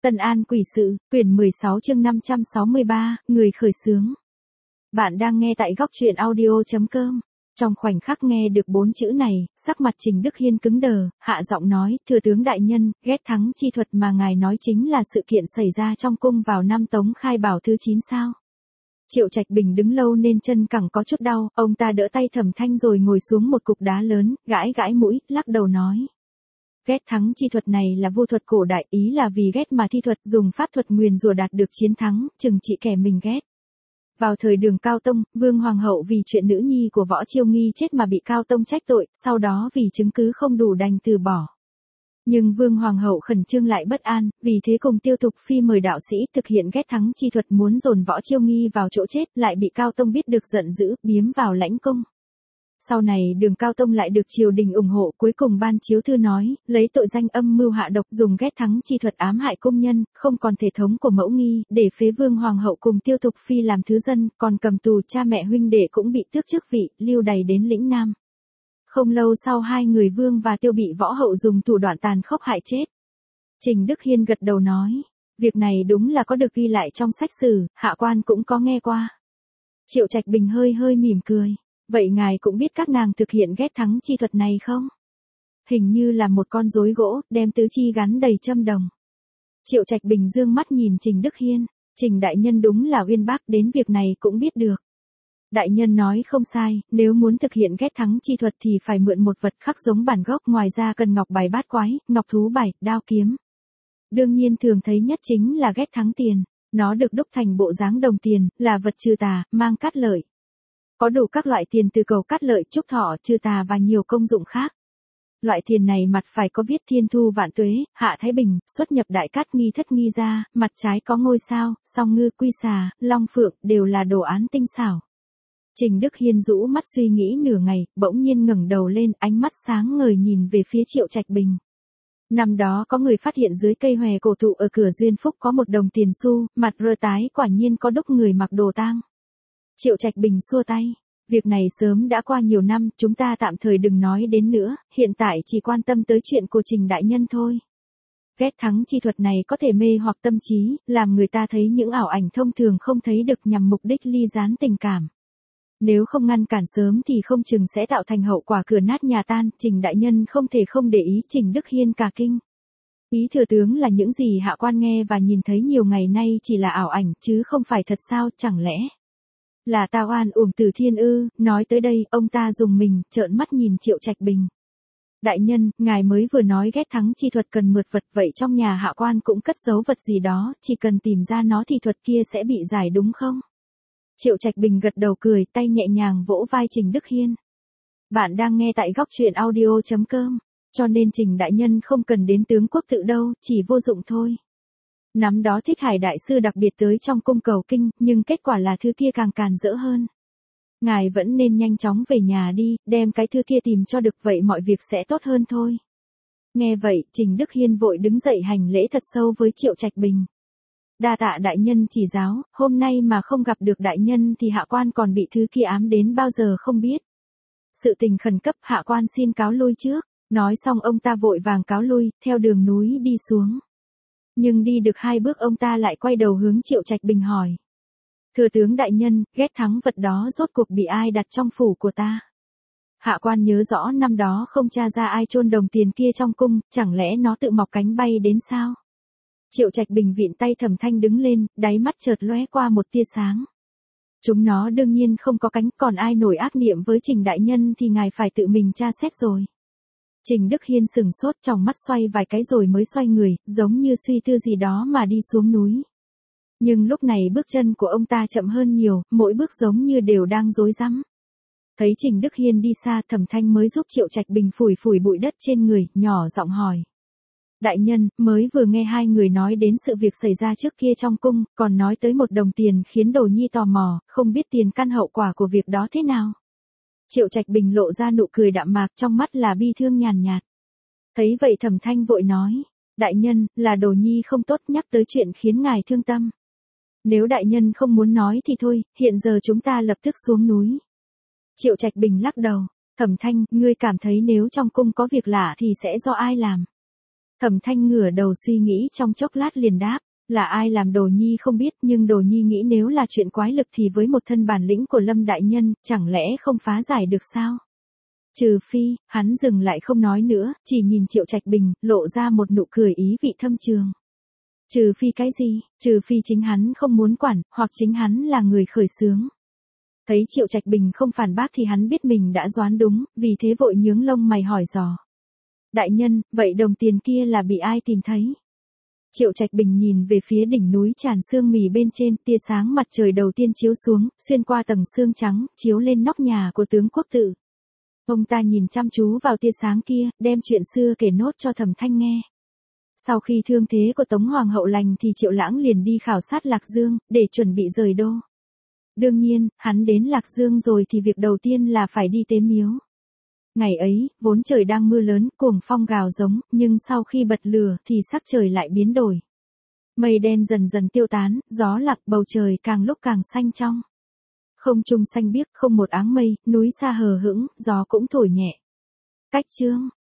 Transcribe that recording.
Tân An Quỷ Sự, quyển 16 chương 563, người khởi xướng. Bạn đang nghe tại góc truyện audio.com. Trong khoảnh khắc nghe được 4 chữ này, sắc mặt Trình Đức Hiên cứng đờ, hạ giọng nói, thưa tướng đại nhân, ghét thắng chi thuật mà ngài nói chính là sự kiện xảy ra trong cung vào năm Tống Khai Bảo thứ 9 sao? Triệu Trạch Bình đứng lâu nên chân cẳng có chút đau, ông ta đỡ tay Thẩm Thanh rồi ngồi xuống một cục đá lớn, gãi gãi mũi, lắc đầu nói. Ghét thắng chi thuật này là vô thuật cổ đại, ý là vì ghét mà thi thuật, dùng pháp thuật nguyền rủa đạt được chiến thắng, trừng trị kẻ mình ghét. Vào thời Đường Cao Tông, Vương Hoàng hậu vì chuyện nữ nhi của Võ Chiêu Nghi chết mà bị Cao Tông trách tội, sau đó vì chứng cứ không đủ đành từ bỏ. Nhưng Vương Hoàng hậu khẩn trương lại bất an, vì thế cùng Tiêu Thục Phi mời đạo sĩ thực hiện ghét thắng chi thuật muốn dồn Võ Chiêu Nghi vào chỗ chết, lại bị Cao Tông biết được giận dữ, biếm vào lãnh cung. Sau này Đường Cao Tông lại được triều đình ủng hộ, cuối cùng ban chiếu thư nói, lấy tội danh âm mưu hạ độc dùng ghét thắng chi thuật ám hại công nhân, không còn thể thống của mẫu nghi, để phế Vương Hoàng hậu cùng Tiêu Thục Phi làm thứ dân, còn cầm tù cha mẹ huynh đệ cũng bị tước chức vị, lưu đày đến lĩnh Nam. Không lâu sau hai người Vương và Tiêu bị Võ hậu dùng thủ đoạn tàn khốc hại chết. Trình Đức Hiên gật đầu nói, việc này đúng là có được ghi lại trong sách sử, hạ quan cũng có nghe qua. Triệu Trạch Bình hơi hơi mỉm cười. Vậy ngài cũng biết các nàng thực hiện ghét thắng chi thuật này không? Hình như là một con rối gỗ, đem tứ chi gắn đầy châm đồng. Triệu Trạch Bình dương mắt nhìn Trình Đức Hiên, Trình đại nhân đúng là uyên bác, đến việc này cũng biết được. Đại nhân nói không sai, nếu muốn thực hiện ghét thắng chi thuật thì phải mượn một vật khắc giống bản gốc, ngoài ra cần ngọc bài bát quái, ngọc thú bài, đao kiếm. Đương nhiên thường thấy nhất chính là ghét thắng tiền, nó được đúc thành bộ dáng đồng tiền, là vật trừ tà, mang cát lợi. Có đủ các loại tiền từ cầu cát lợi, chúc thọ, trừ tà và nhiều công dụng khác. Loại tiền này mặt phải có viết thiên thu vạn tuế, hạ thái bình, xuất nhập đại cát nghi thất nghi ra, mặt trái có ngôi sao, song ngư, quy xà, long phượng, đều là đồ án tinh xảo. Trình Đức Hiên rũ mắt suy nghĩ nửa ngày, bỗng nhiên ngẩng đầu lên, ánh mắt sáng ngời nhìn về phía Triệu Trạch Bình. Năm đó có người phát hiện dưới cây hòe cổ thụ ở cửa Duyên Phúc có một đồng tiền xu, mặt rơ tái, quả nhiên có đúc người mặc đồ tang. Triệu Trạch Bình xua tay, việc này sớm đã qua nhiều năm, chúng ta tạm thời đừng nói đến nữa, hiện tại chỉ quan tâm tới chuyện của Trình đại nhân thôi. Ghét thắng chi thuật này có thể mê hoặc tâm trí, làm người ta thấy những ảo ảnh thông thường không thấy được nhằm mục đích ly gián tình cảm. Nếu không ngăn cản sớm thì không chừng sẽ tạo thành hậu quả cửa nát nhà tan, Trình đại nhân không thể không để ý. Trình Đức Hiên cả kinh. Ý thừa tướng là những gì hạ quan nghe và nhìn thấy nhiều ngày nay chỉ là ảo ảnh chứ không phải thật sao, chẳng lẽ là ta oan uổng Từ Thiên ư? Nói tới đây, ông ta dùng mình, trợn mắt nhìn Triệu Trạch Bình. Đại nhân, ngài mới vừa nói ghét thắng chi thuật cần mượt vật, vậy trong nhà hạ quan cũng cất giấu vật gì đó, chỉ cần tìm ra nó thì thuật kia sẽ bị giải đúng không? Triệu Trạch Bình gật đầu cười, tay nhẹ nhàng vỗ vai Trình Đức Hiên. Bạn đang nghe tại góc truyện audio.com, cho nên Trình đại nhân không cần đến tướng quốc tự đâu, chỉ vô dụng thôi. Năm đó Thích Hải đại sư đặc biệt tới trong cung cầu kinh, nhưng kết quả là thứ kia càng càn rỡ hơn. Ngài vẫn nên nhanh chóng về nhà đi, đem cái thứ kia tìm cho được, vậy mọi việc sẽ tốt hơn thôi. Nghe vậy, Trình Đức Hiên vội đứng dậy hành lễ thật sâu với Triệu Trạch Bình. Đa tạ đại nhân chỉ giáo, hôm nay mà không gặp được đại nhân thì hạ quan còn bị thứ kia ám đến bao giờ không biết. Sự tình khẩn cấp, hạ quan xin cáo lui trước. Nói xong ông ta vội vàng cáo lui, theo đường núi đi xuống. Nhưng đi được 2 bước ông ta lại quay đầu hướng Triệu Trạch Bình hỏi. Thừa tướng đại nhân, ghét thắng vật đó rốt cuộc bị ai đặt trong phủ của ta? Hạ quan nhớ rõ năm đó không tra ra ai chôn đồng tiền kia trong cung, chẳng lẽ nó tự mọc cánh bay đến sao? Triệu Trạch Bình vịn tay Thẩm Thanh đứng lên, đáy mắt chợt lóe qua một tia sáng. Chúng nó đương nhiên không có cánh, còn ai nổi ác niệm với Trình đại nhân thì ngài phải tự mình tra xét rồi. Trình Đức Hiên sừng sốt, trong mắt xoay vài cái rồi mới xoay người, giống như suy tư gì đó mà đi xuống núi. Nhưng lúc này bước chân của ông ta chậm hơn nhiều, mỗi bước giống như đều đang rối rắm. Thấy Trình Đức Hiên đi xa, Thẩm Thanh mới giúp Triệu Trạch Bình phủi phủi bụi đất trên người, nhỏ giọng hỏi. Đại nhân, mới vừa nghe hai người nói đến sự việc xảy ra trước kia trong cung, còn nói tới một đồng tiền khiến Đồ Nhi tò mò, không biết tiền căn hậu quả của việc đó thế nào. Triệu Trạch Bình lộ ra nụ cười đạm mạc, trong mắt là bi thương nhàn nhạt. Thấy vậy Thẩm Thanh vội nói, đại nhân, là Đồ Nhi không tốt, nhắc tới chuyện khiến ngài thương tâm. Nếu đại nhân không muốn nói thì thôi, hiện giờ chúng ta lập tức xuống núi. Triệu Trạch Bình lắc đầu, Thẩm Thanh, ngươi cảm thấy nếu trong cung có việc lạ thì sẽ do ai làm? Thẩm Thanh ngửa đầu suy nghĩ trong chốc lát liền đáp, là ai làm Đồ Nhi không biết, nhưng Đồ Nhi nghĩ nếu là chuyện quái lực thì với một thân bản lĩnh của Lâm đại nhân, chẳng lẽ không phá giải được sao? Trừ phi, hắn dừng lại không nói nữa, chỉ nhìn Triệu Trạch Bình, lộ ra một nụ cười ý vị thâm trường. Trừ phi cái gì? Trừ phi chính hắn không muốn quản, hoặc chính hắn là người khởi xướng. Thấy Triệu Trạch Bình không phản bác thì hắn biết mình đã đoán đúng, vì thế vội nhướng lông mày hỏi dò. Đại nhân, vậy đồng tiền kia là bị ai tìm thấy? Triệu Trạch Bình nhìn về phía đỉnh núi tràn sương mì bên trên, tia sáng mặt trời đầu tiên chiếu xuống, xuyên qua tầng sương trắng, chiếu lên nóc nhà của tướng quốc tự. Ông ta nhìn chăm chú vào tia sáng kia, đem chuyện xưa kể nốt cho Thẩm Thanh nghe. Sau khi thương thế của Tống Hoàng hậu lành thì Triệu Lãng liền đi khảo sát Lạc Dương, để chuẩn bị rời đô. Đương nhiên, hắn đến Lạc Dương rồi thì việc đầu tiên là phải đi tế miếu. Ngày ấy, vốn trời đang mưa lớn, cuồng phong gào giống, nhưng sau khi bật lửa thì sắc trời lại biến đổi. Mây đen dần dần tiêu tán, gió lặng, bầu trời càng lúc càng xanh trong. Không trung xanh biếc, không một áng mây, núi xa hờ hững, gió cũng thổi nhẹ. Cách chương